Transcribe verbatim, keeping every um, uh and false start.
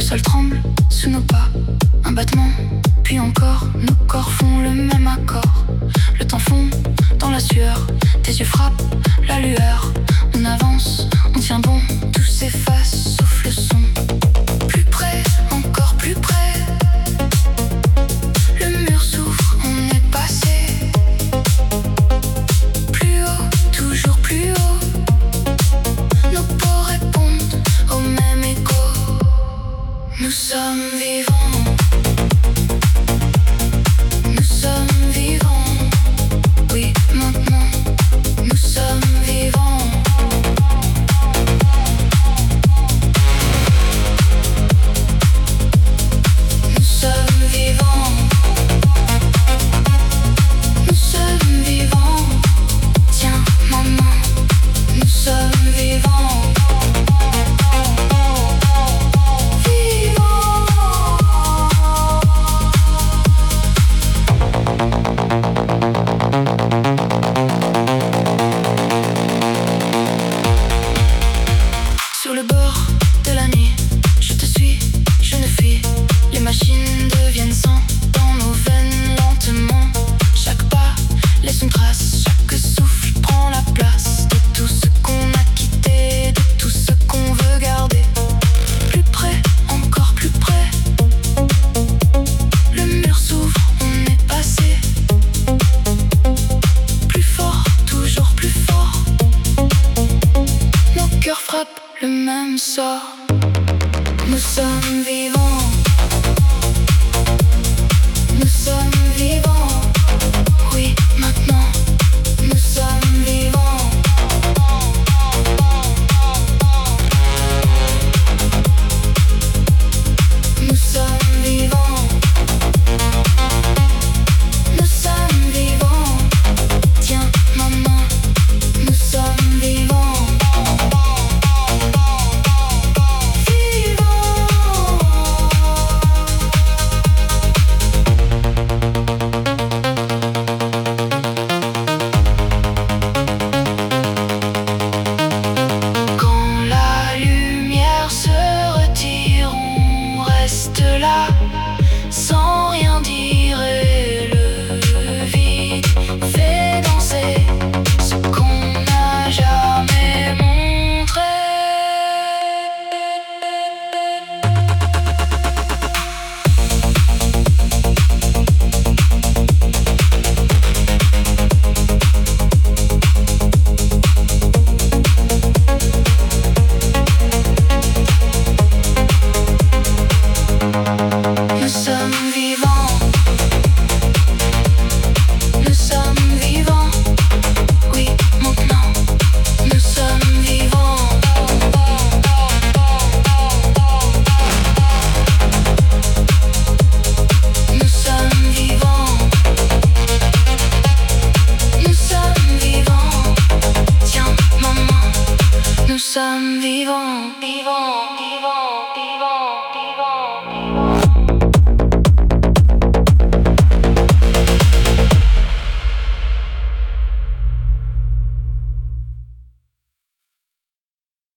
sol tremble sous nos pas. Un battement, puis encore, nos corps font le même accord. Le temps fond dans la sueur, tes yeux frappent la lueur. On avance, on tient bon, tout s'efface sauf le son. Plus près, encore plus près. Le mur s'ouvre, on est passé. Plus haut, toujours plus haut. Nos peaux répondent au même écho. Nous sommes vivants. Nous sommes vivants. Oui, maintenant, nous sommes vivants. Nous sommes vivants. Nous sommes vivants. Tiens, maman, nous sommes vivants. Sur le bord de la nuit, je te suis, je ne fuis. Les machines deviennent sang dans nos veines lentement. Chaque pas laisse une trace, chaque souffle prend la place de tout ce qu'on a quitté, de tout ce qu'on veut garder. Plus près, encore plus près. Le mur s'ouvre, on est passé. Plus fort, toujours plus fort. Nos cœurs frappent le même sort. Nous sommes vivants. Nous sommes vivants. Oui, maintenant, nous sommes vivants. Nous sommes vivants. Nous sommes vivants. Tiens, maman, nous sommes vivants. Sans rien dire et le vide fait danser ce qu'on n'a jamais montré. Nous sommes vivants. Nous sommes vivants. Oui, maintenant, nous sommes vivants. Nous sommes vivants. Nous sommes vivants. Tiens, maman, nous sommes vivants. Vivants, vivants, vivants.